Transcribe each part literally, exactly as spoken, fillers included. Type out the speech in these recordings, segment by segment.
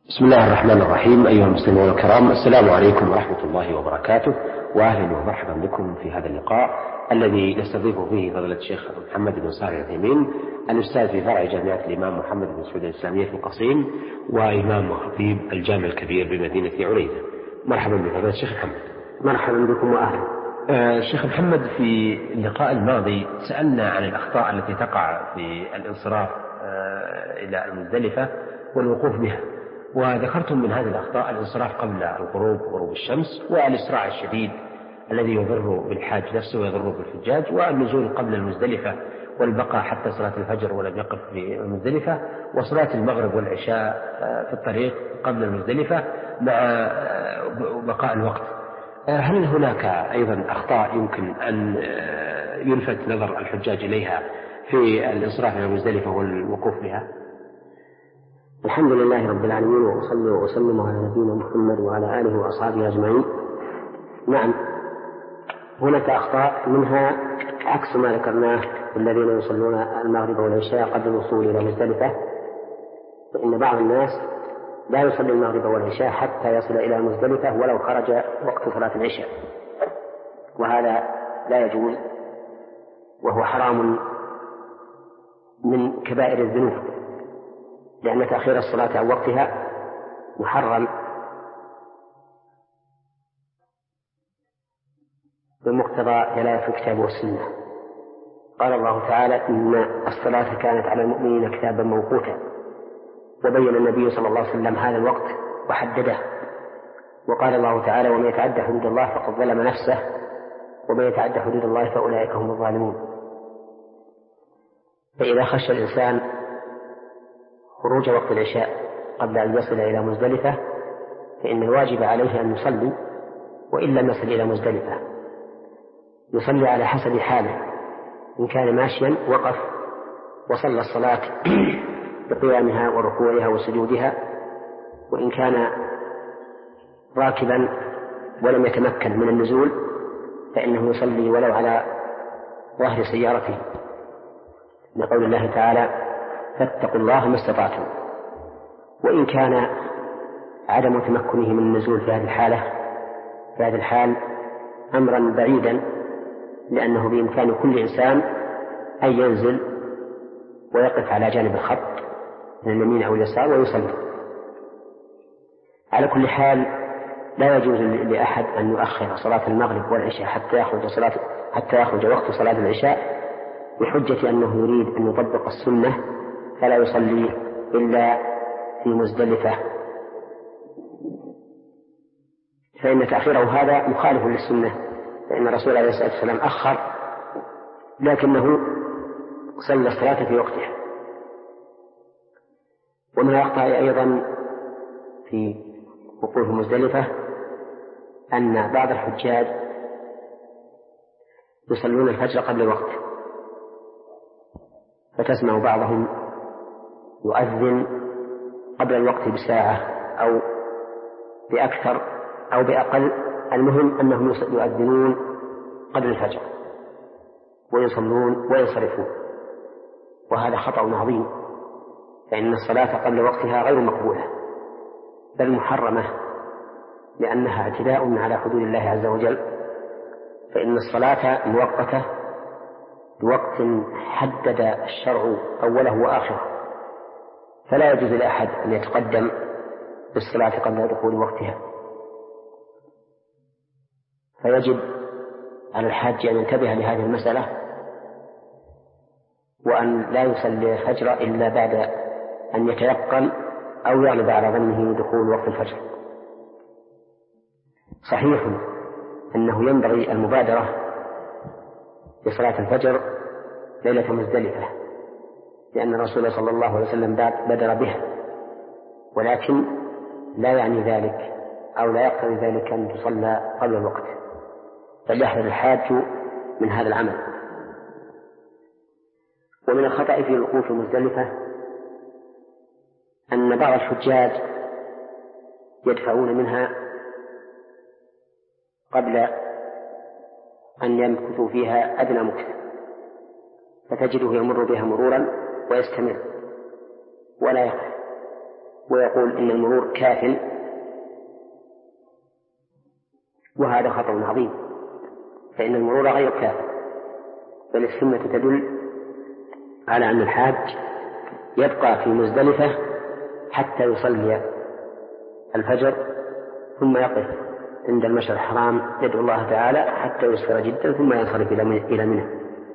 بسم الله الرحمن الرحيم. أيها المسلمون الكرام، السلام عليكم ورحمة الله وبركاته، وأهلا ومرحبا بكم في هذا اللقاء الذي نستضيف فيه فضيلة الشيخ محمد بن صالح العثيمين، الأستاذ في فرع جامعة الإمام محمد بن سعود الإسلامية في القصيم، وإمام وخطيب الجامع الكبير بمدينة عنيزة. مرحبا بفضيلة الشيخ محمد. مرحبا بكم وأهلا. آه الشيخ محمد، في اللقاء الماضي سألنا عن الأخطاء التي تقع في الانصراف آه إلى المزدلفة والوقوف بها، وذكرتم من هذه الأخطاء الانصراف قبل الغروب غروب الشمس، والإسراع الشديد الذي يضر بالحاج نفسه ويضر بالحجاج، والنزول قبل المزدلفة والبقاء حتى صلاة الفجر ولم يقف في المزدلفة، وصلاة المغرب والعشاء في الطريق قبل المزدلفة مع بقاء الوقت. هل هناك أيضا أخطاء يمكن أن يلفت نظر الحجاج إليها في الانصراف إلى المزدلفة والوقوف بها؟ الحمد لله رب العالمين، وأصلي وأسلم على نبينا محمد وعلى آله وأصحابه أجمعين. نعم، هناك أخطاء، منها عكس ما ذكرناه الذين يصلون المغرب والعشاء قبل الوصول إلى مزدلفة، فإن بعض الناس لا يصلي المغرب والعشاء حتى يصل إلى مزدلفة ولو خرج وقت صلاة العشاء، وهذا لا يجوز، وهو حرام من كبائر الذنوب، لأن تأخير الصلاة عن وقتها محرم بمقتضى دلالة الكتاب والسنة. قال الله تعالى: إن الصلاة كانت على المؤمنين كتابا موقوتا، وبين النبي صلى الله عليه وسلم هذا الوقت وحدده، وقال الله تعالى: ومن يتعدى حدود الله فقد ظلم نفسه، ومن يتعدى حدود الله فأولئك هم الظالمون. فإذا خشى الإنسان خروج وقت العشاء قبل أن يصل إلى مزدلفة فإن الواجب عليه أن يصلي، وإن لم يصل إلى مزدلفة يصلي على حسب حاله. إن كان ماشيا وقف وصلى الصلاة بقيامها وركوعها وسجودها، وإن كان راكبا ولم يتمكن من النزول فإنه يصلي ولو على ظهر سيارته، لقول الله تعالى: فاتقوا الله ما استطعتم. وإن كان عدم تمكنه من النزول في هذه الحالة في هذه الحال أمرا بعيدا، لأنه بإمكان كل إنسان أن ينزل ويقف على جانب الخط من اليمين أو اليسار ويصلي. على كل حال لا يجوز لأحد أن يؤخر صلاة المغرب والعشاء حتى يخرج صلاة حتى يخرج وقت صلاة العشاء بحجة أنه يريد أن يطبق السنة فلا يصلي إلا في مزدلفة، فإن تأخيره هذا مخالف للسنة، فإن الرسول عليه الصلاة والسلام أخر لكنه صلى الصلاة في وقتها. ومن الأخطاء أيضا في وقوف مزدلفة أن بعض الحجاج يصلون الفجر قبل الوقت، فتسمع بعضهم يؤذن قبل الوقت بساعة أو بأكثر أو بأقل، المهم أنهم يؤذنون قبل الفجر ويصلون وينصرفون، وهذا خطأ عظيم، فإن الصلاة قبل وقتها غير مقبولة بل محرمة، لأنها اعتداء على حدود الله عز وجل. فإن الصلاة مؤقتة بوقت حدد الشرع أوله وآخره، فلا يجوز لأحد أن يتقدم بالصلاة قبل دخول وقتها. فيجب على الحاج أن ينتبه لهذه المسألة، وأن لا يصلي الفجر إلا بعد أن يتيقن أو يغلب على ظنه دخول وقت الفجر. صحيح أنه ينبغي المبادرة بصلاة الفجر ليلة مزدلفة، لأن الرسول صلى الله عليه وسلم بدر بها، ولكن لا يعني ذلك أو لا يقتضي ذلك أن تصلى قبل الوقت، فليحذر الحاج من هذا العمل. ومن الخطأ في الوقوف مزدلفة أن بعض الحجاج يدفعون منها قبل أن يمكثوا فيها أدنى مكث، فتجده يمر بها مرورا ويستمر ولا يقف، ويقول إن المرور كاف، وهذا خطأ عظيم، فإن المرور غير كاف، بل السنة تدل على أن الحاج يبقى في مزدلفة حتى يصلي الفجر، ثم يقف عند المشعر الحرام يدعو الله تعالى حتى يسفر جدا، ثم ينصرف إلى منى.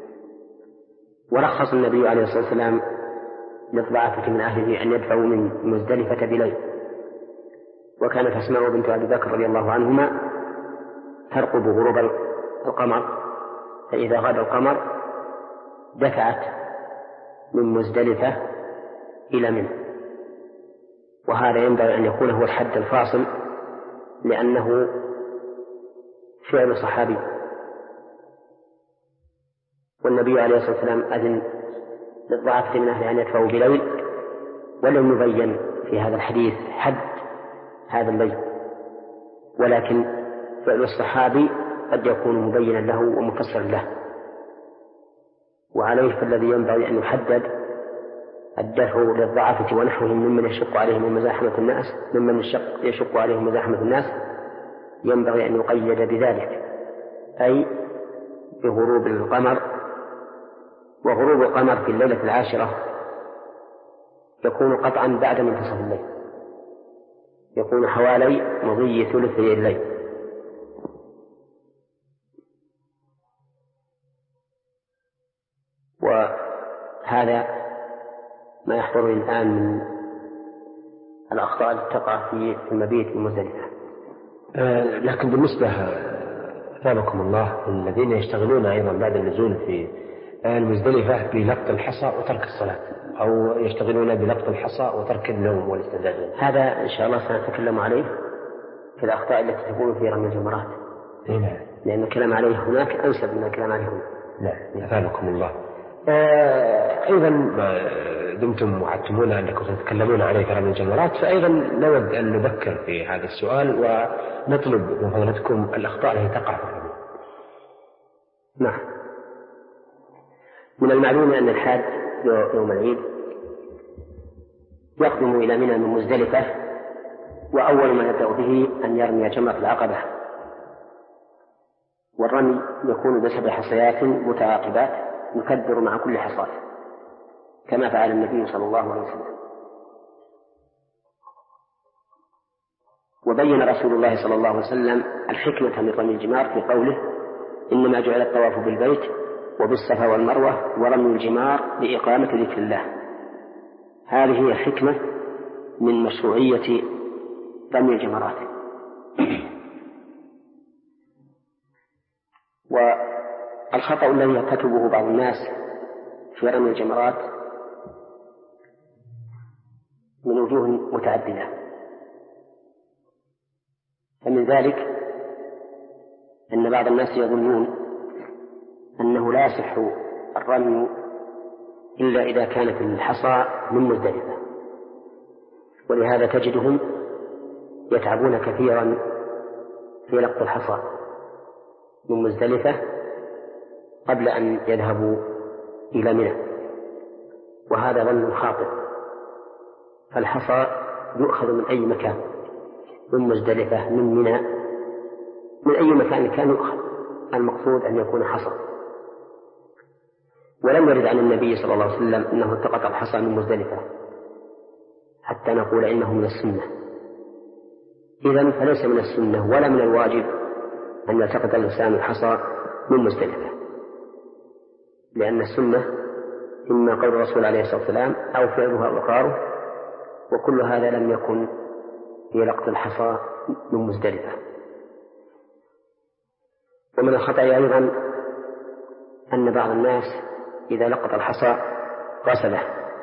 ورخص النبي عليه الصلاة والسلام للضعفة من أهله أن يدفعوا من مزدلفة بليل، وكانت أسماء بنت أبي بكر رضي الله عنهما ترقب غروب القمر، فإذا غاب القمر دفعت من مزدلفة إلى منى، وهذا ينبغي أن يكون هو الحد الفاصل، لأنه فعل صحابي، والنبي عليه الصلاة والسلام أذن للضعفة من أهله أن يدفعوا بليل، ولم يبين في هذا الحديث حد هذا الليل، ولكن فعل الصحابي قد يكون مبينا له ومفسرا له، وعليه فالذي ينبغي أن يحدد الدفع للضعفة ونحوهم ممن يشق عليهم مزاحمة الناس ممن يشق, يشق عليهم مزاحمة الناس ينبغي أن يقيد بذلك، أي بغروب القمر. وغروب القمر في الليلة العاشرة يكون قطعا بعد منتصف الليل، يكون حوالي مضي ثلثي الليل. وهذا ما يحضرني الآن من الأخطاء التي تقع في المبيت بمزدلفة. آه لكن بالنسبة أثابكم الله الذين يشتغلون أيضا بعد النزول في المزدلفة بلقط الحصى وترك الصلاة، أو يشتغلون بلقط الحصى وترك النوم والاستعداد، هذا إن شاء الله سنتكلم عليه في الأخطاء التي تكون في رمي الجمرات، نعم، لأن الكلام عليه هناك أنسب من الكلام عليه هنا. نعم، أثابكم الله. آه أيضا ما دمتم وعدتمونا أنكم تتكلمون عليه في رمي الجمرات، فأيضا نود أن نذكر في هذا السؤال ونطلب من فضلتكم الأخطاء التي تقع في الرمي. نعم، من المعلوم أن الحاج يوم العيد يقدم إلى منى من مزدلفة، وأول ما يبدأ به أن يرمي جمرة العقبة، والرمي يكون بسبع حصيات متعاقبات يكبر مع كل حصاة كما فعل النبي صلى الله عليه وسلم. وبين رسول الله صلى الله عليه وسلم الحكمة من رمي الجمار في قوله: إنما جعل الطواف بالبيت وبالصفا والمروة ورمي الجمار لإقامة ذكر الله. هذه هي الحكمة من مشروعية رمي الجمرات. والخطأ الذي يرتكبه بعض الناس في رمي الجمرات من وجوه متعددة، فمن ذلك أن بعض الناس يظنون أنه لا يصح الرمي إلا إذا كانت الحصى من مزدلفة، ولهذا تجدهم يتعبون كثيرا في لقط الحصى من مزدلفة قبل أن يذهبوا إلى منى، وهذا ظن خاطئ، فالحصى يؤخذ من أي مكان، من مزدلفة، من منى، من أي مكان كان يؤخذ، المقصود أن يكون حصى. ولم يرد عن النبي صلى الله عليه وسلم أنه التقط الحصى من مزدلفة حتى نقول إنه من السنة. إذن فليس من السنة ولا من الواجب أن يلتقط الإنسان الحصى من مزدلفة، لأن السنة إما قول الرسول عليه الصلاة والسلام أو فعلها أو إقراره، وكل هذا لم يكن في لقط الحصى من مزدلفة. ومن الخطأ أيضا أن بعض الناس إذا لقط الحصى غسله،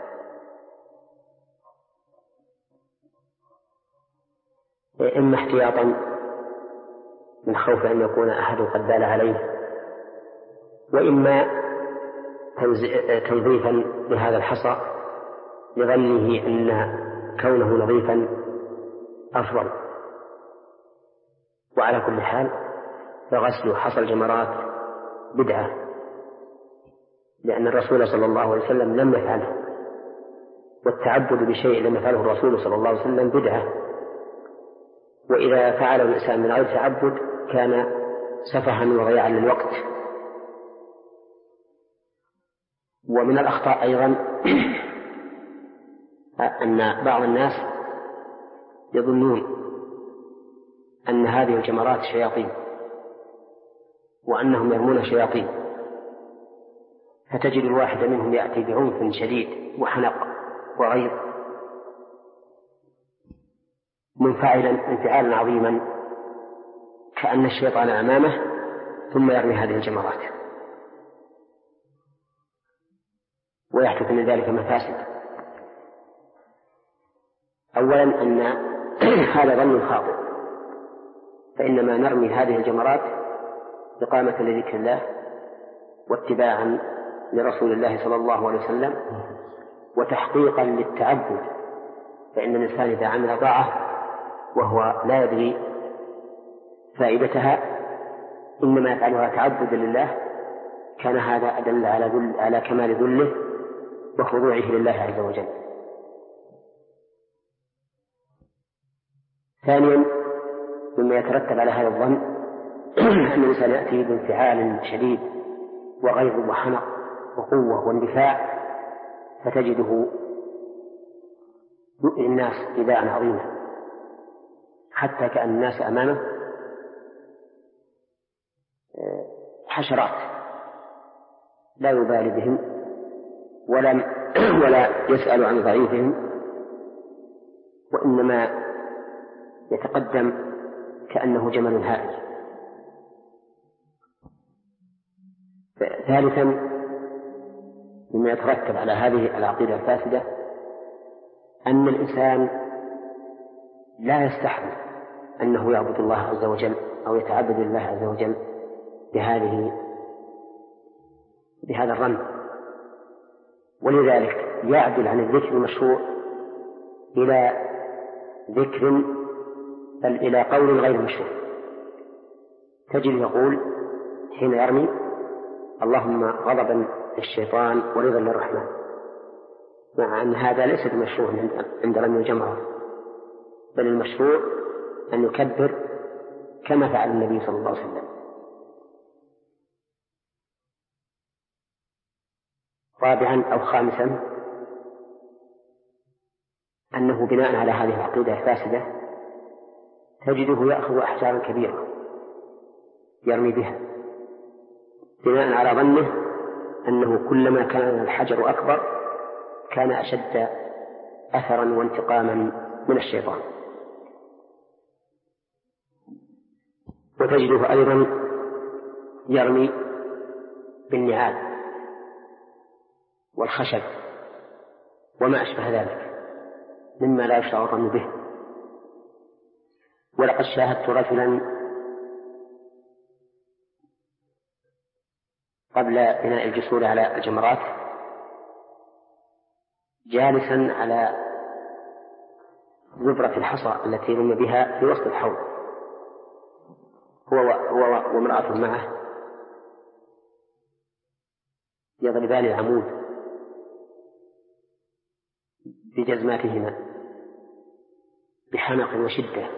إما احتياطا من خوف أن يكون أحد قد بال عليه، وإما تنظيفا لهذا الحصى لظنه أن كونه نظيفا أفضل. وعلى كل حال فغسل حصى الجمرات بدعة، لأن الرسول صلى الله عليه وسلم لم يفعله، والتعبد بشيء لم يفعله الرسول صلى الله عليه وسلم بدعة، وإذا فعله الإنسان من غير تعبد كان سفها وضياعا للوقت. ومن الأخطاء أيضا أن بعض الناس يظنون أن هذه الجمرات شياطين وأنهم يرمون شياطين، فتجد الواحد منهم يأتي بعنف شديد وحنق وغيظ منفعلا انفعالا عظيما كأن الشيطان أمامه، ثم يرمي هذه الجمرات ويحدث من ذلك مفاسد. أولا أن هذا ظن خاطئ، فإنما نرمي هذه الجمرات إقامة لذكر الله واتباعا لرسول الله صلى الله عليه وسلم وتحقيقا للتعبد، فإن الإنسان إذا عمل طاعة وهو لا يدري فائدتها إنما يفعلها تعبدا لله، كان هذا أدل على, دل على كمال ذله وخضوعه لله عز وجل. ثانيا مما يترتب على هذا الظن أن الإنسان يأتي بانفعال شديد وغيظ وحنق وقوة واندفاع، فتجده يؤذي الناس إيذاء عظيما حتى كأن الناس أمامه حشرات لا يبالي بهم ولم ولا يسأل عن ضعيفهم، وإنما يتقدم كأنه جمل هائج. ثالثا مما يترتب على هذه العقيدة الفاسدة أن الإنسان لا يستحضر أنه يعبد الله عز وجل أو يتعبد الله عز وجل بهذه بهذا الرمي، ولذلك يعدل عن الذكر المشروع إلى ذكر بل إلى قول غير مشروع. تجد يقول حين يرمي اللهم غضبا للشيطان ورضا للرحمن، مع أن هذا ليس بمشروع عند رمي الجمرة، بل المشروع أن يكبر كما فعل النبي صلى الله عليه وسلم. رابعا أو خامسا أنه بناء على هذه العقيدة الفاسدة تجده يأخذ أحجارا كبيرة يرمي بها بناء على ظنه أنه كلما كان الحجر أكبر كان أشد أثرا وانتقاما من الشيطان. وتجده أيضا يرمي بالنعال والخشب وما أشبه ذلك مما لا يشرع الرمي به. ولقد شاهدت رجلا قبل بناء الجسور على الجمرات جالسا على زبرة الحصى التي رمي بها في وسط الحوض هو وامرأة معه يضربان العمود بجزماتهما بحنق وشدة،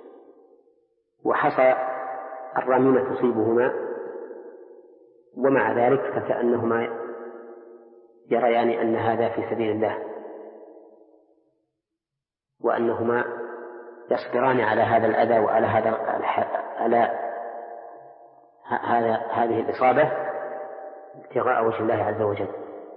وحصى الرميمة تصيبهما، ومع ذلك فكأنهما يريان أن هذا في سبيل الله وأنهما يصبران على هذا الأذى وعلى هذا على هذا هذه الإصابة ابتغاء وجه الله عز وجل.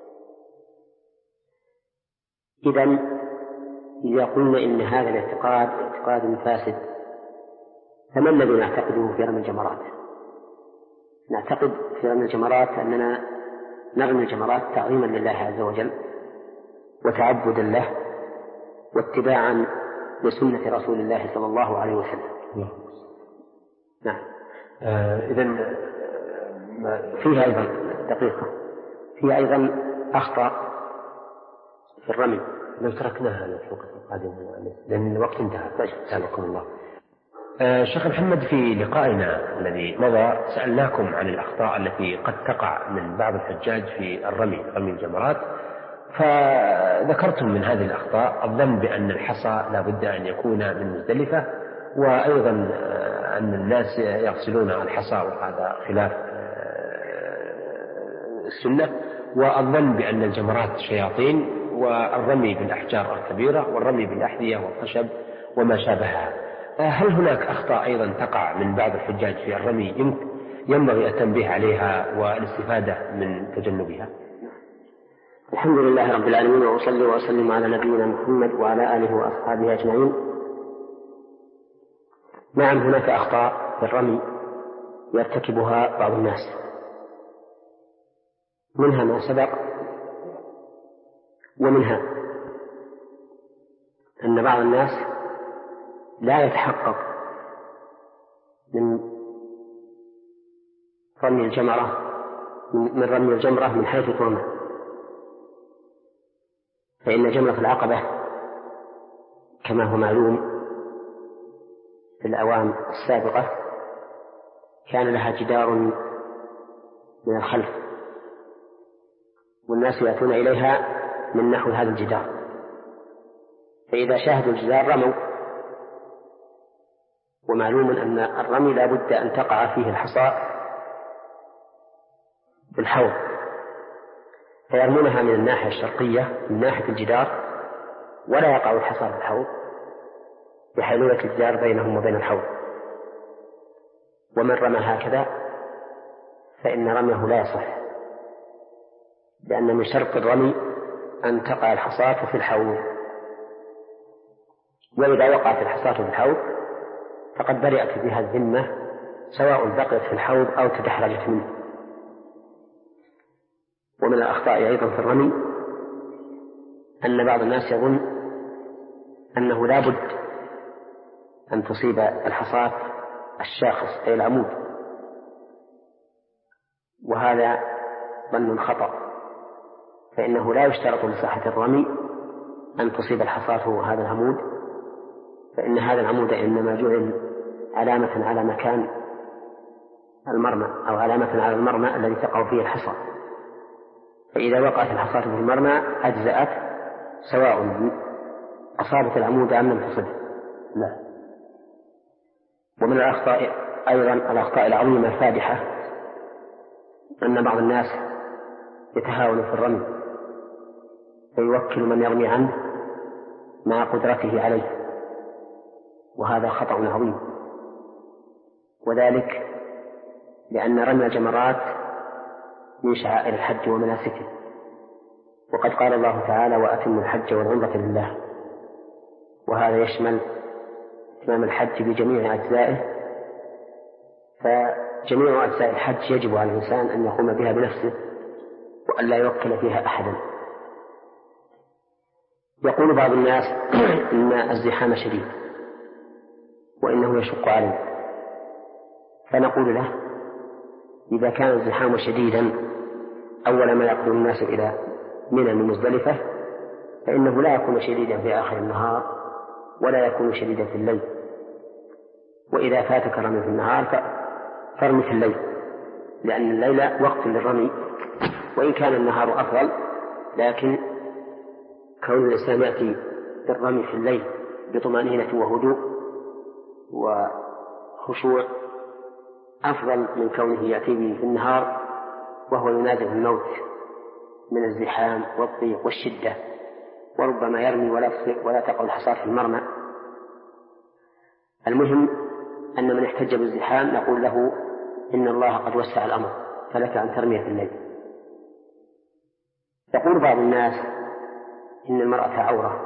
إذن إذا قلنا إن هذا الاعتقاد اعتقاد فاسد، فما الذي نعتقده في رمي الجمرات؟ نعتقد في رمي الجمرات أننا نرمي الجمرات تعظيما لله عز وجل وتعبدا له واتباعا لسنة رسول الله صلى الله عليه وسلم. نعم. آه إذن فيها أيضا دقيقة فيها أيضا أخطاء في الرمي لو تركناها الوقت القادم لأن الوقت انتهى. سألكم الله. آه شيخ محمد، في لقائنا الذي مضى سألناكم عن الأخطاء التي قد تقع من بعض الحجاج في الرمي رمي الجمرات، فذكرتم من هذه الأخطاء الظن بأن الحصى لا بد أن يكون من مزدلفة، وأيضا أن الناس يغسلون الحصى وهذا خلاف السنة، والظن بأن الجمرات شياطين، والرمي بالأحجار الكبيرة، والرمي بالأحذية والخشب وما شابهها. هل هناك أخطاء أيضا تقع من بعض الحجاج في الرمي ينبغي التنبيه عليها والاستفادة من تجنبها؟ الحمد لله رب العالمين، وأصلي وأسلم على نبينا محمد وعلى آله وأصحابه أجمعين. نعم، هناك أخطاء في الرمي يرتكبها بعض الناس، منها ما سبق، ومنها أن بعض الناس لا يتحقق من رمي الجمرة من رمي الجمرة من حيث ترمى، فإن جمرة العقبة كما هو معلوم في الأعوام السابقة كان لها جدار من الخلف، والناس يأتون إليها من نحو هذا الجدار، فإذا شاهدوا الجدار رموا. ومعلوم أن الرمي لا بد أن تقع فيه الحصى في الحوض، فيرمونها من الناحية الشرقية من ناحية الجدار، ولا يقع الحصى في الحوض بحيلولة الجدار بينهم وبين الحوض. ومن رمى هكذا فإن رميه لا يصح، لأن من شرط الرمي أن تقع الحصاة في الحوض، وإذا وقعت الحصاة في الحوض فقد برئت بها الذمة، سواء بقيت في الحوض أو تدحرجت منه. ومن الأخطاء أيضا في الرمي أن بعض الناس يظن أنه لا بد أن تصيب الحصاة الشاخص أي العمود، وهذا ظن خطأ، فإنه لا يشترط لصحة الرمي أن تصيب الحصاة هذا العمود، فإن هذا العمود إنما جعل علامة على مكان المرمى أو علامة على المرمى الذي تقع فيه الحصى، فإذا وقعت الحصاة في المرمى أجزأت، سواء أصابت العمود أم لم تصبه. لا. ومن الأخطاء أيضا الأخطاء العظيمة الفادحة أن بعض الناس يتهاون في الرمي، فيوكل من يرمي عنه مع قدرته عليه، وهذا خطأ عظيم، وذلك لأن رمي الجمرات من شعائر الحج ومناسكه، وقد قال الله تعالى: وأتموا الحج والعمرة لله، وهذا يشمل إتمام الحج بجميع أجزائه، فجميع أجزاء الحج يجب على الإنسان أن يقوم بها بنفسه وأن لا يوكل فيها أحدا. يقول بعض الناس إن الزحام شديد وإنه يشق عليه، فنقول له: إذا كان الزحام شديدا أول ما يقدم الناس إلى منى من مزدلفة فإنه لا يكون شديدا في آخر النهار ولا يكون شديدا في الليل، وإذا فاتك رمي في النهار فارمي في الليل، لأن الليل وقت للرمي، وإن كان النهار أفضل، لكن كون الإنسان يأتي بالرمي في الليل بطمأنينة وهدوء وخشوع أفضل من كونه يأتي به في النهار وهو ينازع الموت من الزحام والضيق والشدة، وربما يرمي ولا ولا تقع الحصاة في المرمى. المهم أن من احتج بالزحام نقول له: إن الله قد وسع الأمر، فلك أن ترمي في الليل. يقول بعض الناس إن المرأة عورة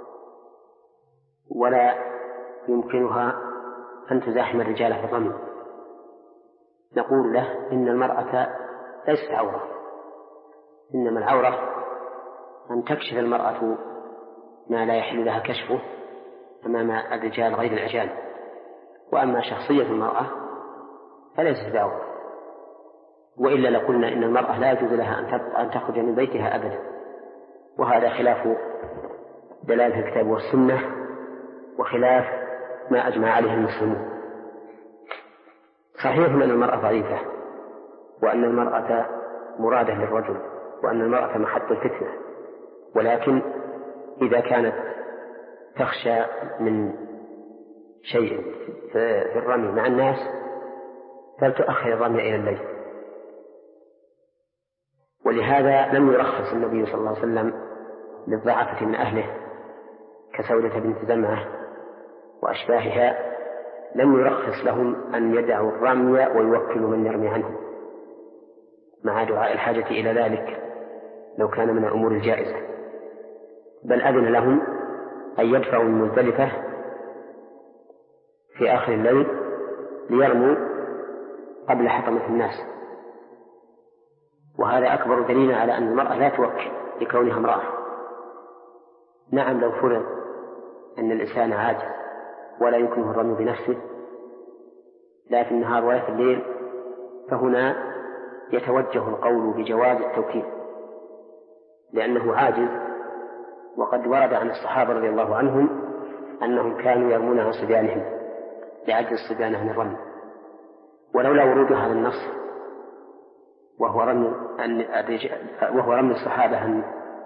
ولا يمكنها أن تزاحم الرجال في الرمي. نقول له: إن المرأة ليست عورة، إنما العورة أن تكشف المرأة ما لا يحل لها كشفه أمام الرجال غير الأجانب، وأما شخصية المرأة فليست بعورة، وإلا لقلنا إن المرأة لا يجوز لها أن تخرج من بيتها أبدا، وهذا خلاف دلالة الكتاب والسنة وخلاف ما أجمع عليه المسلمون. صحيح أن المرأة ضعيفة، وأن المرأة مرادة للرجل، وأن المرأة محط الفتنة، ولكن إذا كانت تخشى من شيء في الرمي مع الناس فلتؤخر الرمي إلى الليل. ولهذا لم يرخص النبي صلى الله عليه وسلم للضعفة من أهله كسودة بنت زمعة وأشباهها، لم يرخص لهم أن يدعوا الرمي ويوكلوا من يرمي عنهم مع دعاء الحاجة إلى ذلك لو كان من الأمور الجائزة، بل أذن لهم أن يدفعوا من مزدلفة في آخر الليل ليرموا قبل حطمة الناس. وهذا أكبر دليل على أن المرأة لا توكل لكونها امرأة. نعم لو فرض أن الإنسان عاجز ولا يمكنه الرمي بنفسه لا في النهار ولا في الليل، فهنا يتوجه القول بجواز التوكيل لأنه عاجز، وقد ورد عن الصحابة رضي الله عنهم أنهم كانوا يرمون عن صبيانهم لعجز الصبيان عن الرمي. ولولا ورود هذا النص وهو رمي وهو رمي الصحابة عن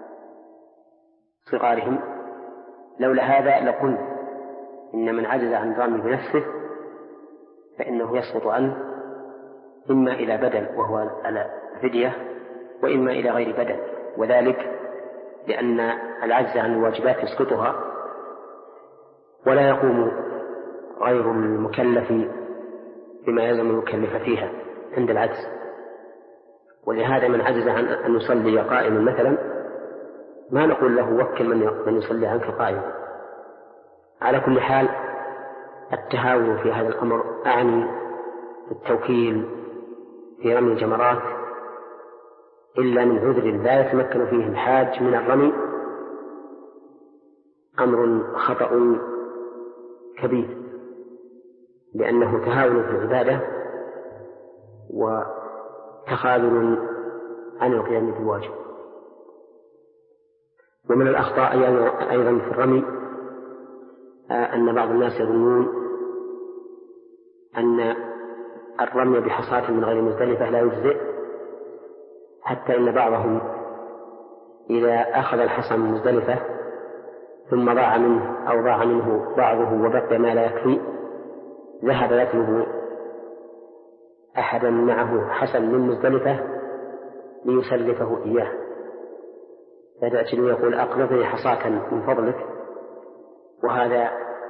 صغارهم، لولا هذا لقلنا إن من عجز عن الرمي بنفسه فإنه يسقط عنه إما إلى بدل وهو على فدية، وإما إلى غير بدل، وذلك لأن العجز عن الواجبات يسقطها ولا يقوم غير المكلف بما يلزم المكلف فيها عند العجز. ولهذا من عجز عن أن يصلي قائما مثلا ما نقول له وكل من يصلي عنك قائما. على كل حال التهاون في هذا الأمر أعني التوكيل في رمي الجمرات إلا من عذر لا يتمكن فيه الحاج من الرمي أمر خطأ كبير، لأنه تهاون في العبادة وتخاذل عن القيام بالواجب. ومن الأخطاء أيضا في الرمي أن بعض الناس يظنون أن الرمي بحصاة من غير مزدلفة لا يجزئ، حتى إن بعضهم إذا أخذ الحصى من مزدلفة ثم ضاع منه أو ضاع منه بعضه وبقي ما لا يكفي ذهب يطلب أحدا معه حصى من مزدلفة ليسلفه إياه، فيأتي يقول أقرضني حصاة من فضلك، وهذا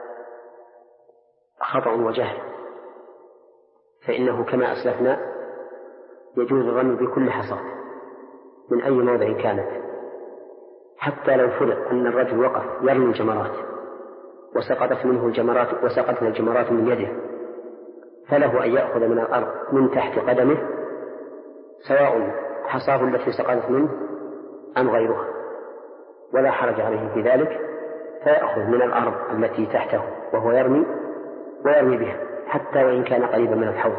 خطأ وجهل. فإنه كما أسلفنا يجوز الرمي بكل حصاة من أي موضع كانت، حتى لو فرض أن الرجل وقف يرمي الجمرات وسقطت منه الجمرات وسقطت الجمرات من يده، فله أن يأخذ من الأرض من تحت قدمه سواء حصاه التي سقطت منه أم غيرها، ولا حرج عليه في ذلك، فيأخذ من الأرض التي تحته وهو يرمي ويرمي بها حتى وإن كان قريبا من الحوض،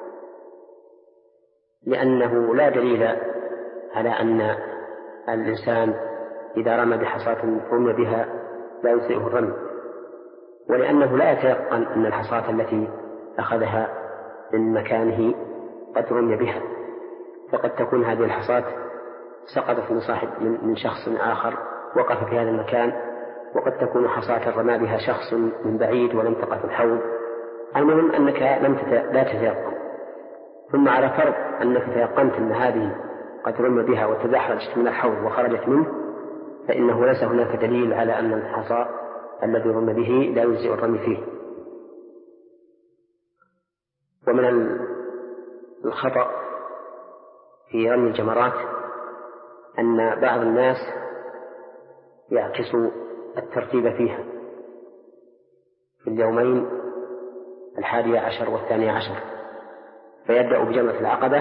لأنه لا دليل على أن الإنسان إذا رمى بحصاة رمي بها لا يسيئه الرمي، ولأنه لا يتيقن أن الحصاة التي أخذها من مكانه قد رمي بها، فقد تكون هذه الحصاة سقطت من صاحب من شخص آخر وقف في هذا المكان، وقد تكون حصاة رمى بها شخص من بعيد ولم تقع في الحوض. المهم أنك لم لا تتيقن، ثم على فرض أنك تيقنت أن هذه قد رمي بها وتدحرجت من الحوض وخرجت منه، فإنه ليس هناك دليل على أن الحصى الذي رمي به لا يجزئ الرمي فيه. ومن الخطأ في رمي الجمرات أن بعض الناس يعكس الترتيب فيها في اليومين الحادي عشر والثاني عشر، فيبدأ بجمرة العقبة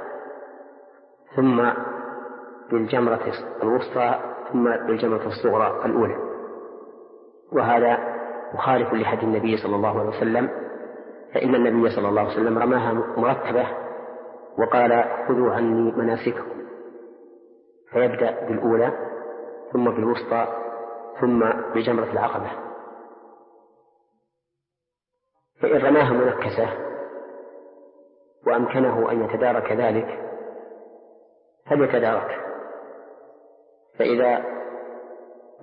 ثم بالجمرة الوسطى ثم بالجمرة الصغرى الأولى، وهذا مخالف لحديث النبي صلى الله عليه وسلم، فإن النبي صلى الله عليه وسلم رماها مرتبة وقال خذوا عني مناسككم، فيبدأ بالأولى ثم بالوسطى ثم بجمرة العقبة. فإن رماها منكسة وأمكنه أن يتدارك ذلك فليتدارك، فإذا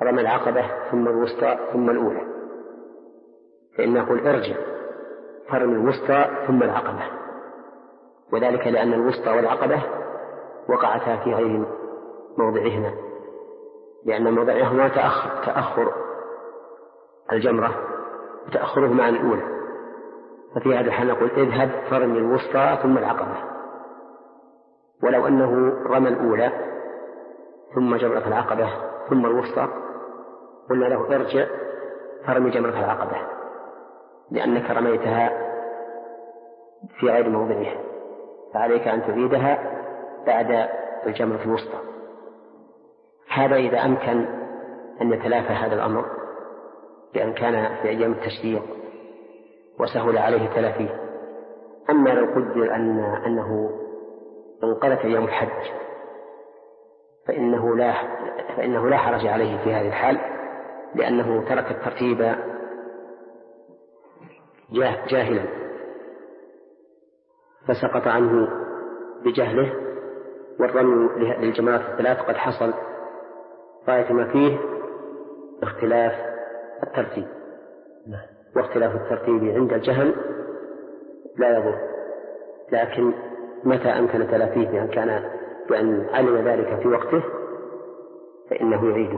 رمى العقبة ثم الوسطى ثم الأولى، فإن يقول ارجع فرمي الوسطى ثم العقبة، وذلك لأن الوسطى والعقبة وقعتا في غير موضعهما، لأن موضعهما تأخر, تأخر الجمرة وتأخرهما عن الأولى، ففي هذا الحال نقول اذهب فرمي الوسطى ثم العقبة. ولو أنه رمى الأولى ثم جمرة العقبة ثم الوسطى قلنا له ارجع فرمي جمرة العقبة، لأنك رميتها في غير موضعها، فعليك أن تعيدها بعد الجمرة الوسطى. هذا إذا أمكن أن يتلافى هذا الأمر، لأن كان في أيام التشريق وسهل عليه تلافيه. أما لو قدر أن أنه انقلت أيام الحج فإنه لا فإنه لا حرج عليه في هذه الحال، لأنه ترك الترتيب جاهلا فسقط عنه بجهله، والرمي للجمرات الثلاث قد حصل، غاية ما فيه اختلاف الترتيب، واختلاف الترتيب عند الجهل لا يضر، لكن متى أمكن تلافيه بأن كان بأن علم ذلك في وقته فإنه يعيده.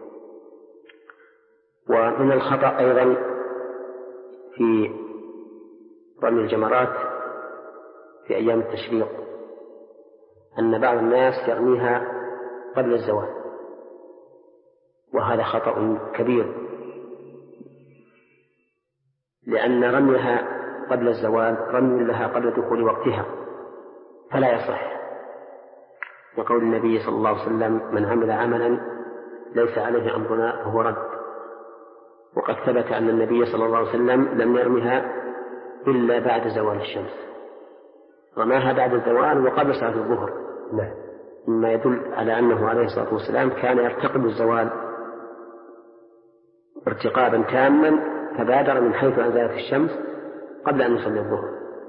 ومن الخطأ أيضا في رمي الجمرات في أيام التشريق أن بعض الناس يرميها قبل الزوال، وهذا خطأ كبير، لأن رميها قبل الزوال رمي لها قبل دخول وقتها فلا يصح، وقول النبي صلى الله عليه وسلم من عمل عملا ليس عليه أمرنا فهو رد. وقد ثبت أن النبي صلى الله عليه وسلم لم يرمها إلا بعد زوال الشمس، رماها بعد الزوال وقبل صلاة الظهر، مما يدل على أنه عليه الصلاة والسلام كان يرتقب الزوال ارتقابا تاما، فبادر من حيث أنزلت الشمس قبل أن يصلي الظهر.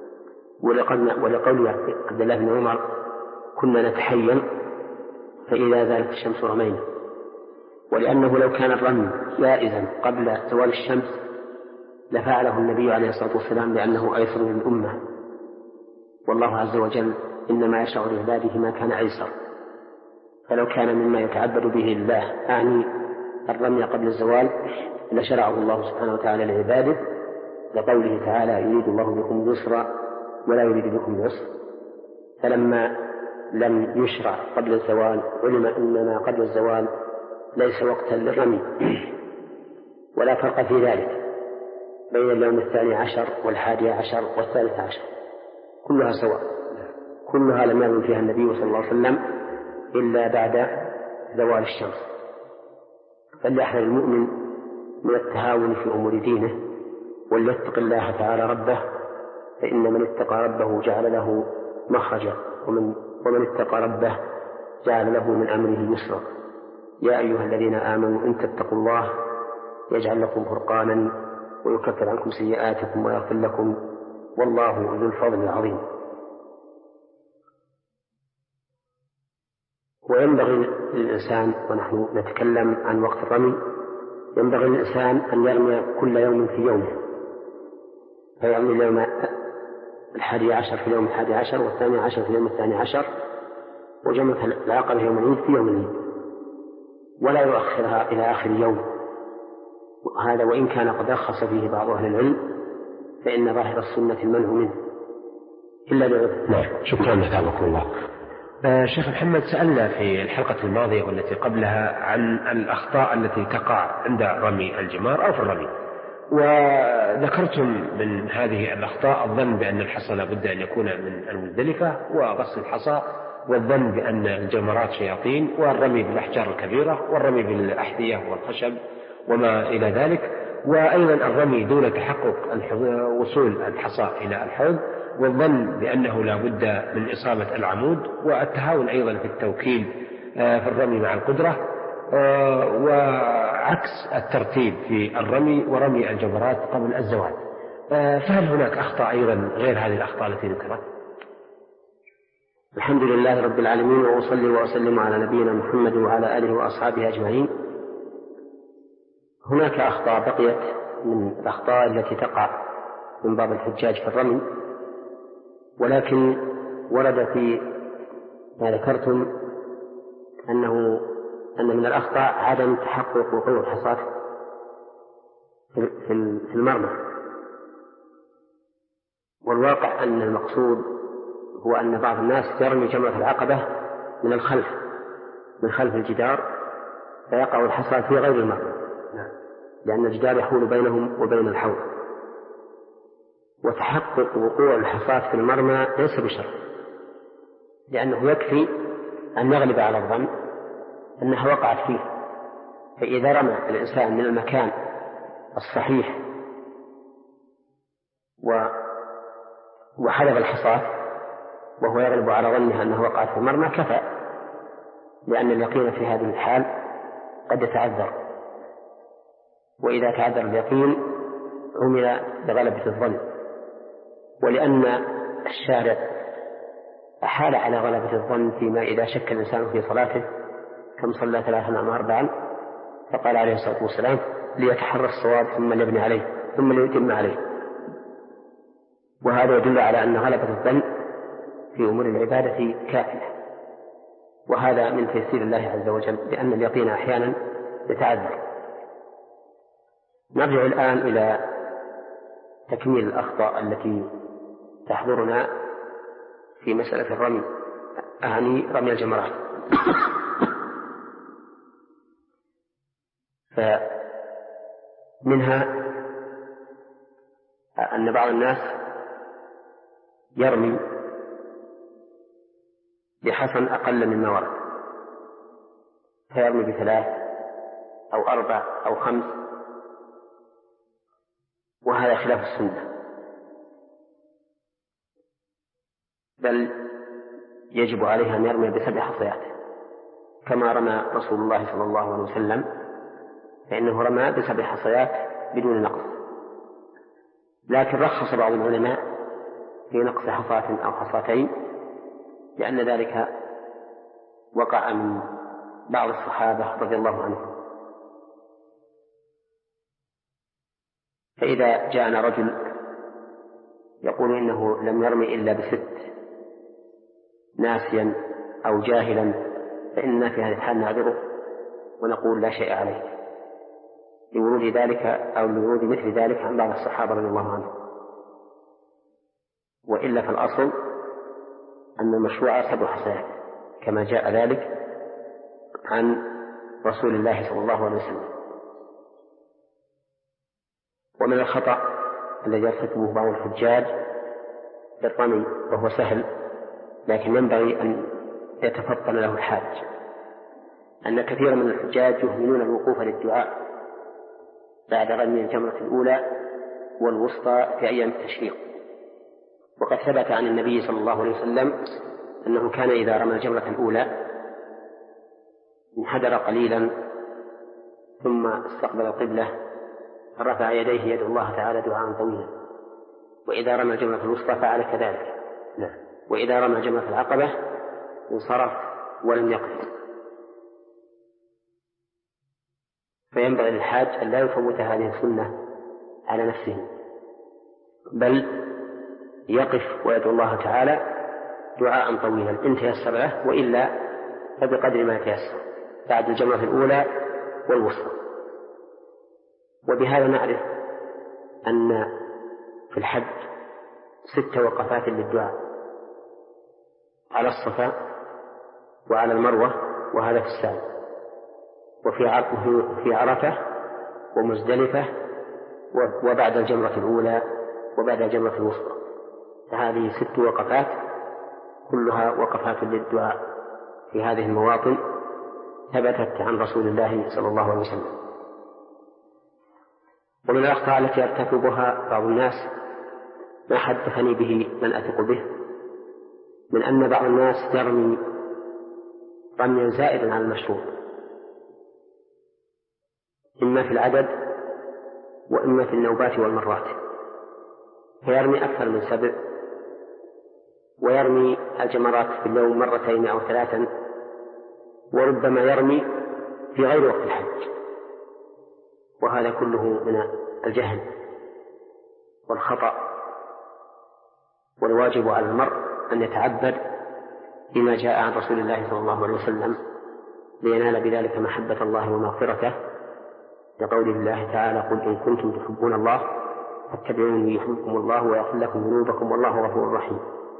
ولقول عبد الله بن عمر كنا نتحين فإذا زالت الشمس رمينا، ولأنه لو كان الرمي جائزا قبل زوال الشمس لفعله النبي عليه الصلاة والسلام، لأنه أيسر للأمة، والله عز وجل إنما يشرع لعباده ما كان أيسر، فلو كان مما يتعبد به الله أعني الرمي قبل الزوال لشرعه الله سبحانه وتعالى لعباده، لقوله تعالى يريد الله بكم اليسر ولا يريد بكم العسر. فلما لم يشرع قبل الزوال علم أن ما قبل الزوال ليس وقتا للرمي، ولا فرق في ذلك بين اليوم الثاني عشر والحادي عشر والثالث عشر، كلها سواء، كلها لم يرمي فيها النبي صلى الله عليه وسلم إلا بعد زوال الشمس. فليحذر المؤمن من التهاون في أمور دينه، وليتق الله تعالى ربه، فإن من اتقى ربه جعل له مخرجا، ومن, ومن اتقى ربه جعل له من أمره يسرا. يا أيها الذين آمنوا إن تتقوا الله يجعل لكم فرقانا ويكفر عنكم سيئاتكم ويغفر لكم، والله ذو الفضل العظيم. وينبغي للإنسان، ونحن نتكلم عن وقت الرمي، ينبغي للإنسان أن يرمي كل يوم في يومه، فيرمي اليوم الحادي عشر في اليوم الحادي عشر، والثاني عشر في اليوم الثاني عشر، وجمعة العقبة يوم العيد في يوم العيد، ولا يؤخرها إلى آخر يوم. هذا وإن كان قد رخص فيه بعض أهل العلم، فإن ظاهر السنة المنع منه إلا لعذر. نعم، شكرا لكم الله. آه شيخ محمد، سألنا في الحلقة الماضية والتي قبلها عن الأخطاء التي تقع عند رمي الجمار أو في الرمي، وذكرتم من هذه الأخطاء الظن بأن الحصى لابد أن يكون من المزدلفة، وغسل الحصى، والظن بأن الجمرات شياطين، والرمي بالأحجار الكبيرة، والرمي بالأحذية والخشب وما إلى ذلك، وأيضا الرمي دون تحقق وصول الحصى إلى الحوض، والظن بأنه لا بد من إصابة العمود، والتهاون أيضا في التوكيل في الرمي مع القدرة، وعكس الترتيب في الرمي ورمي الجمرات قبل الزوال. فهل هناك أخطاء أيضا غير هذه الأخطاء التي ذكرت؟ الحمد لله رب العالمين، وأصلي وأسلم على نبينا محمد وعلى آله وأصحابه أجمعين. هناك أخطاء بقيت من الأخطاء التي تقع من بعض الحجاج في الرمي، ولكن ورد في ما ذكرتم أنه أن من الأخطاء عدم تحقق وقوع الحصاة في المرمى، والواقع أن المقصود هو أن بعض الناس يرمي جمرة العقبة من الخلف من خلف الجدار فيقع الحصى في غير المرمى، لأن الجدار يحول بينهم وبين الحوض. وتحقق وقوع الحصاة في المرمى ليس بشرط، لأنه يكفي أن نغلب على الظن أنها وقعت فيه. فإذا رمى الإنسان من المكان الصحيح وحذف الحصاة وهو يغلب على ظنه أنه وقعت في المرمى كفى، لأن اليقين في هذه الحال قد يتعذر، وإذا تعذر اليقين عمل بغلبة الظن. ولأن الشارع أحال على غلبة الظن فيما إذا شك الإنسان في صلاته كم صلى ثلاثا أم أربعا، فقال عليه الصلاة والسلام ليتحرى الصواب ثم ليبني عليه ثم ليتم عليه. وهذا يدل على أن غلبة الظن في أمور العبادة كافية، وهذا من تيسير الله عز وجل، لأن اليقين أحيانا يتعذر. نرجع الآن إلى تكميل الأخطاء التي تحضرنا في مسألة الرمي، أعني رمي الجمرات. فمنها أن بعض الناس يرمي بحصن أقل مما ورد، فيرمي بثلاث أو أربع أو خمس، وهذا خلاف السنة، بل يجب عليه أن يرمي بسبع حصيات كما رمى رسول الله صلى الله عليه وسلم، فإنه رمى بسبع حصيات بدون نقص. لكن رخص بعض العلماء في نقص حصاة أو حصاتين، لأن ذلك وقع من بعض الصحابة رضي الله عنهم. فإذا جاءنا رجل يقول إنه لم يرمي إلا بست ناسيا أو جاهلا، فإننا في هذه الحال نعذره ونقول لا شيء عليه، لورود ذلك أو لورود مثل ذلك عن بعض الصحابة رضي الله عنهم. وإلا فالأصل أن المشروع سبع حصيات كما جاء ذلك عن رسول الله صلى الله عليه وسلم. ومن الخطأ الذي يرتكبه بعض الحجاج في الرمي وهو سهل لكن ينبغي أن يتفطن له الحاج، أن كثيرا من الحجاج يهملون الوقوف للدعاء بعد رمي الجمرة الأولى والوسطى في أيام التشريق. وقد ثبت عن النبي صلى الله عليه وسلم أنه كان إذا رمى الجمرة الأولى انحدر قليلا ثم استقبل القبلة فرفع يديه يد الله تعالى دعاء طويلا، وإذا رمى الجمرة الوسطى فعل كذلك، وإذا رمى جمرة العقبة انصرف ولم يقف. فينبغي للحاج أن لا يفوت هذه السنة على نفسه، بل يقف ويدعو الله تعالى دعاء طويلا إن تيسر له، وإلا فبقدر ما يتيسر بعد الجمرة الأولى والوسطى. وبهذا نعرف أن في الحج ست وقفات للدعاء على الصفا وعلى المروة، وهذا في السعي، وفي عرفة ومزدلفة وبعد الجمرة الأولى وبعد الجمرة الوسطى. فهذه ست وقفات كلها وقفات للدعاء في هذه المواطن ثبتت عن رسول الله صلى الله عليه وسلم. ومن الأخطاء التي يرتكبها بعض الناس ما حدثني به من أثق به، من أن بعض الناس يرمي رميا زائدا عن المشروع، إما في العدد وإما في النوبات والمرات، فيرمي أكثر من سبع، ويرمي الجمرات في اليوم مرتين أو ثلاثا، وربما يرمي في غير وقت الحج، وهذا كله من الجهل والخطأ. والواجب على المرء أن يتعبد بما جاء عن رسول الله صلى الله عليه وسلم لينال بذلك محبة الله ومغفرته، لقول الله تعالى: قل إن كنتم تحبون الله فاتبعوني يحببكم الله ويغفر لكم ذنوبكم والله غفور رحيم.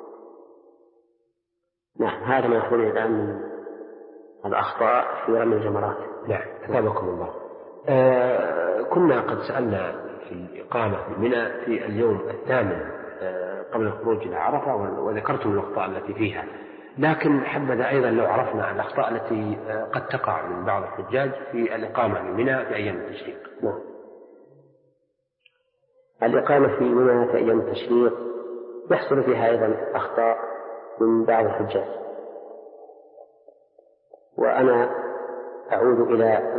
نعم، هذا ما يخبرنا الآن من الأخطاء في رمي الجمرات. نعم، أثابكم الله. آه كنا قد سألنا في الإقامة في منى في اليوم الثامن آه قبل الخروج إلى عرفة، وذكرتم الأخطاء التي فيها، لكن حبذا أيضا لو عرفنا الأخطاء التي آه قد تقع من بعض الحجاج في الإقامة في منى في أيام التشريق. نعم. الإقامة في منى في أيام التشريق يحصل فيها أيضا أخطاء من بعض الحجاج، وأنا أعود إلى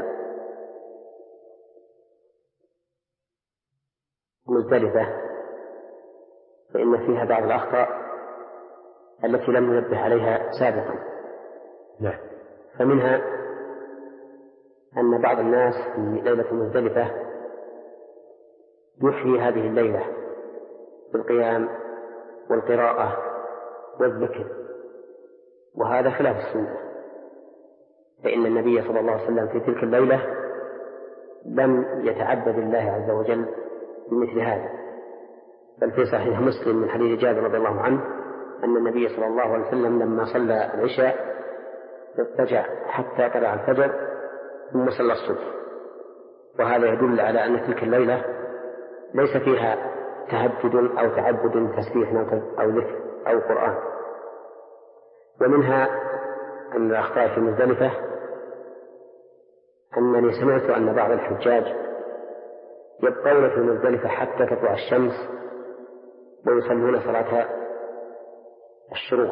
مزدلفة فإن فيها بعض الأخطاء التي لم ننبه عليها سابقا. نعم. فمنها أن بعض الناس في ليلة مزدلفة يحيي هذه الليلة بالقيام والقراءة والذكر، وهذا خلاف السنة، فإن النبي صلى الله عليه وسلم في تلك الليلة لم يتعبد الله عز وجل بمثل هذا، بل في صحيح مسلم من حديث جابر رضي الله عنه أن النبي صلى الله عليه وسلم لما صلى العشاء اضطجع حتى طلع الفجر ثم صلى الصبح، وهذا يدل على أن تلك الليلة ليس فيها تهجد أو تعبد تسبيح أو ذكر أو قرآن. ومنها أن الأخطاء في مزدلفة أنني سمعت أن بعض الحجاج يبقون في مزدلفة حتى تطلع الشمس ويصلون صلاة الشروق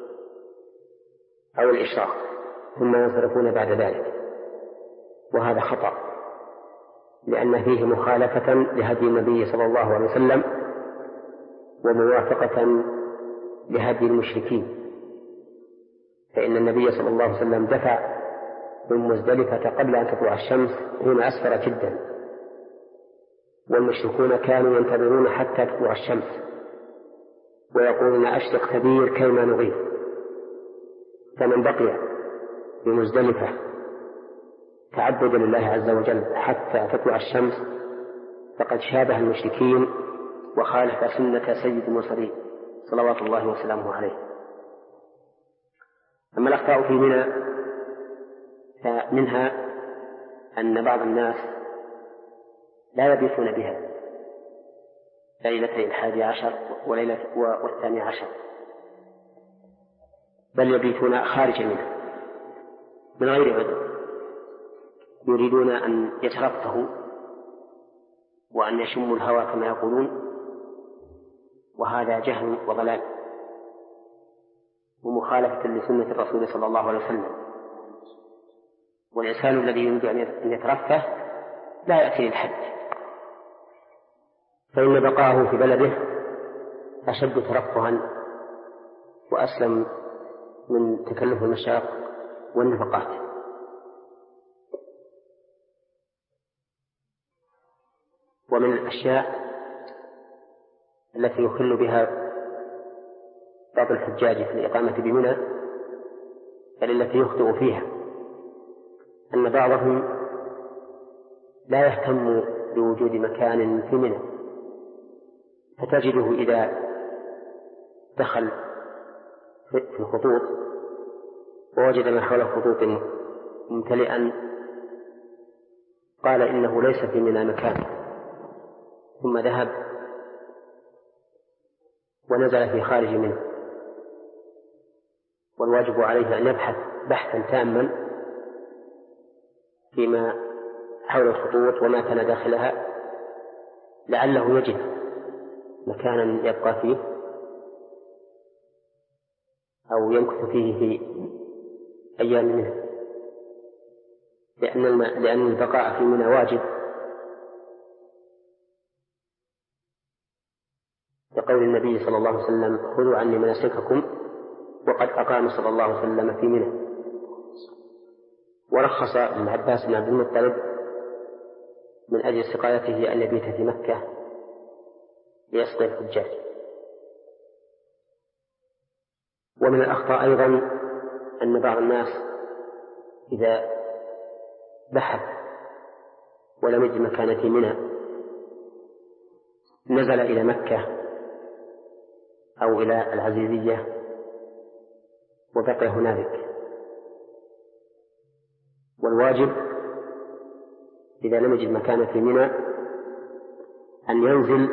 أو الإشراق ثم ينصرفون بعد ذلك، وهذا خطأ، لأن فيه مخالفة لهدي النبي صلى الله عليه وسلم وموافقة لهدي المشركين، فإن النبي صلى الله عليه وسلم دفع من مزدلفة قبل أن تطلع الشمس حين أسفر جدا، والمشركون كانوا ينتظرون حتى تطلع الشمس ويقولون: أشرق كبير كيما نغيب. فمن بقي في مزدلفة تعبدا لله عز وجل حتى تطلع الشمس فقد شابه المشركين وخالف سنة سيد المرسلين صلوات الله وسلامه عليه. أما الأخطاء في منى فمنها أن بعض الناس لا يبيتون بها ليلتي الحادي عشر وليلة والثاني عشر، بل يبيتون خارج منها من غير عذر، يريدون أن يترفهوا وأن يشموا الهوى كما يقولون، وهذا جهل وضلال ومخالفة لسنة الرسول صلى الله عليه وسلم. والإنسان الذي يريد أن يترفه لا يأتي للحج، فإن بقاءه في بلده أشد ترفها وأسلم من تكلف المشاق والنفقات. ومن الأشياء التي يخل بها بعض الحجاج في الإقامة بمنى بل التي يخطئ فيها أن بعضهم لا يهتم بوجود مكان في منى، فتجده إذا دخل في الخطوط ووجد ما حول الخطوط ممتلئا قال إنه ليس في منى مكان، ثم ذهب ونزل في خارج منه. والواجب عليه أن يبحث بحثا تاما فيما حول الخطوط وما كان داخلها لعله يجد مكانا يبقى فيه أو يمكث فيه في أيام منه، لأن لأن البقاء في منى واجب، لقول النبي صلى الله عليه وسلم: خذوا عني مناسككم، وقد أقام صلى الله عليه وسلم في منى. ورخص ابن عباس بن عبد المطلب من أجل سقايته أن يبيت في مكة ليسقي الحجاج. ومن الأخطاء أيضا أن بعض الناس إذا بحث ولم يجد مكان في منى نزل إلى مكة أو إلى العزيزية وبقي هنالك. والواجب إذا لم يجد مكان في منى أن ينزل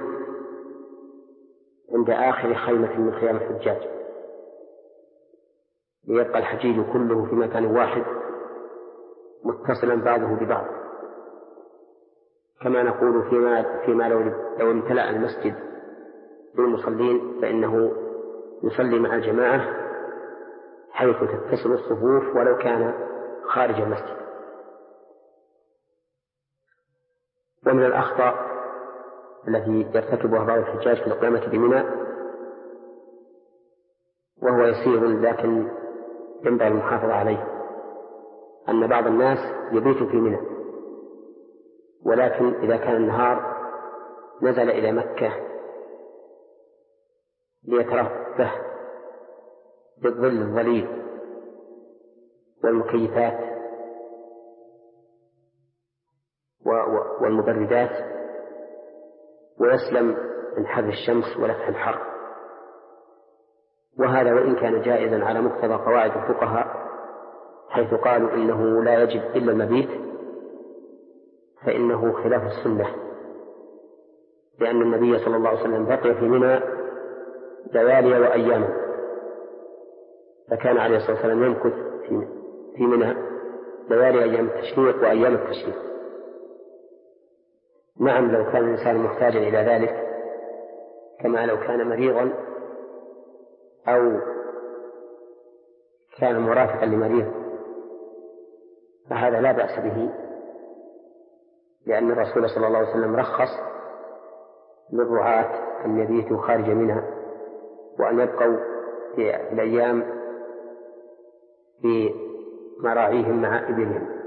عند آخر خيمة من خيام الحجاج ليبقى الحجيج كله في مكان واحد متصلا بعضه ببعض، كما نقول فيما, فيما لو, لو امتلأ المسجد بالمصلين فإنه يصلي مع الجماعة حيث تتصل الصفوف ولو كان خارج المسجد. ومن الأخطاء التي يرتكبها بعض الحجاج في الإقامة بمنى وهو يسير لكن ينبغي المحافظة عليه، أن بعض الناس يبيت في منى ولكن إذا كان النهار نزل إلى مكة ليترفه بالظل الظليل والمكيفات والمبردات ويسلم من حر الشمس ولفح الحر. وهذا وإن كان جائزا على مقتضى قواعد الفقهاء حيث قالوا إنه لا يجب إلا المبيت، فإنه خلاف السنة، لأن النبي صلى الله عليه وسلم بقي في منى ليالي وأياما، فكان عليه الصلاة والسلام يمكث في منى ليالي أيام التشريق وأيام التشريق. نعم لو كان الإنسان محتاجا إلى ذلك كما لو كان مريضا أو كان مرافقا لمريض فهذا لا بأس به، لأن الرسول صلى الله عليه وسلم رخص للرعاة أن يبيتوا خارج منى وأن يبقوا في الأيام في مراعيهم مع إبلهم.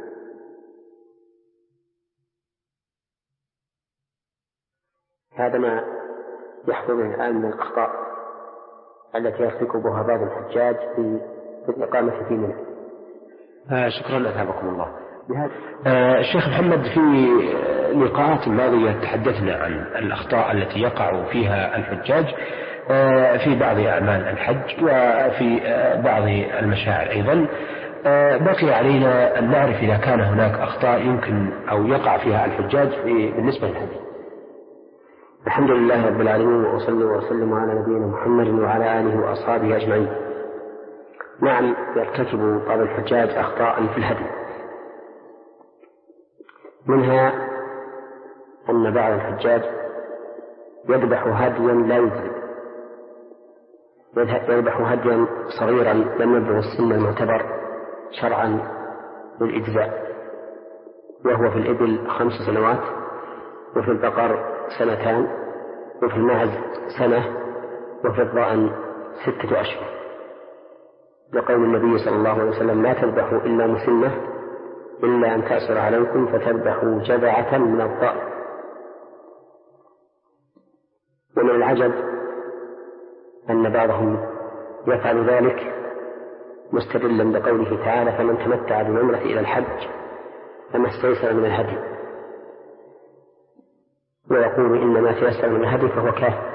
هذا ما يحضرنا الآن من الأخطاء التي يرتكبها بعض الحجاج في الإقامة في منى. آه شكرا أثابكم الله. آه الشيخ محمد، في لقاءات ماضية تحدثنا عن الأخطاء التي يقع فيها الحجاج آه في بعض أعمال الحج وفي آه بعض المشاعر أيضا. آه بقي علينا أن نعرف إذا كان هناك أخطاء يمكن أو يقع فيها الحجاج بالنسبة للحج. الحمد لله رب العالمين، وأصلي وأسلم على نبينا محمد وعلى آله وأصحابه أجمعين. نعم يرتكب بعض الحجاج أخطاء في الهدي، منها أن بعض الحجاج يذبح هديا لا يجزئ، يذبح هديا صغيرا لم يبلغ السن المعتبر شرعا للإجزاء، وهو في الإبل خمس سنوات وفي البقر سنتان وفي المعز سنة وفي الضأن ستة أشهر، لقول النبي صلى الله عليه وسلم لا تذبحوا إلا مسنة إلا أن تأسر عليكم فتذبحوا جذعة من الضأن. ومن العجب أن بعضهم يفعل ذلك مستدلا بقوله تعالى فمن تمتع بالعمرة إلى الحج فما استيسر من الهدي، ويقول إن ما تيسر من الهدي فهو كافر،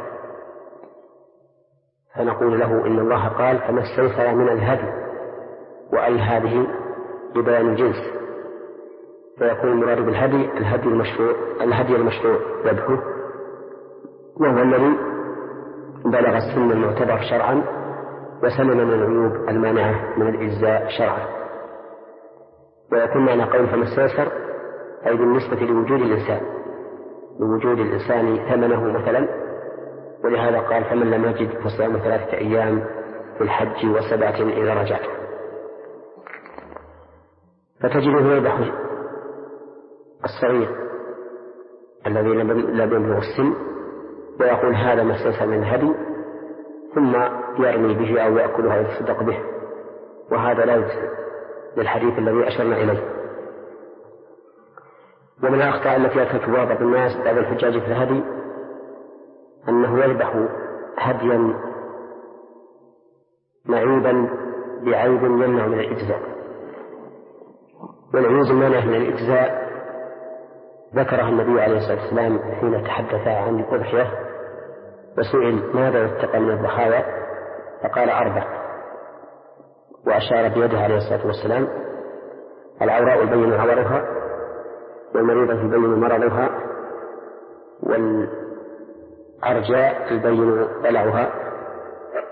فنقول له إن الله قال فما استيسر من الهدي، وأي هذه لبيان الجنس، فيكون المراد بالهدي الهدي المشروع الهدي المشروع ذبحه، وهو الذي بلغ السن المعتبر شرعا وسلم من العيوب المانعة من الإجزاء شرعا. ويكون معنى قول فما استيسر أي بالنسبة لوجود الإنسان لوجود الإنسان ثمنه مثلا، ولهذا قال فمن لم يجد فصيام ثلاثة أيام في الحج وسبعة إذا رجعت. فتجده يذبح الصغير الذي لم يبلغ السن ويقول هذا ما استيسر من الهدي، ثم يرمي به أو يأكله أو يتصدق به، وهذا لا يجزئ للحديث الذي أشرنا إليه. ومن الأخطاء التي يرتكبها بعض الناس بعض الحجاج في الهدي أنه يذبح هديا معيوبا بعيب يمنع من الإجزاء، والعيوب المانعة من الإجزاء ذكرها النبي عليه الصلاة والسلام حين تحدث عن الأضحية وسئل ماذا يتقى من الضحايا فقال أربع، وأشار بيده عليه الصلاة والسلام: العوراء البين عورها، والمريضة البين مرضها، والعرجاء البين ضلعها،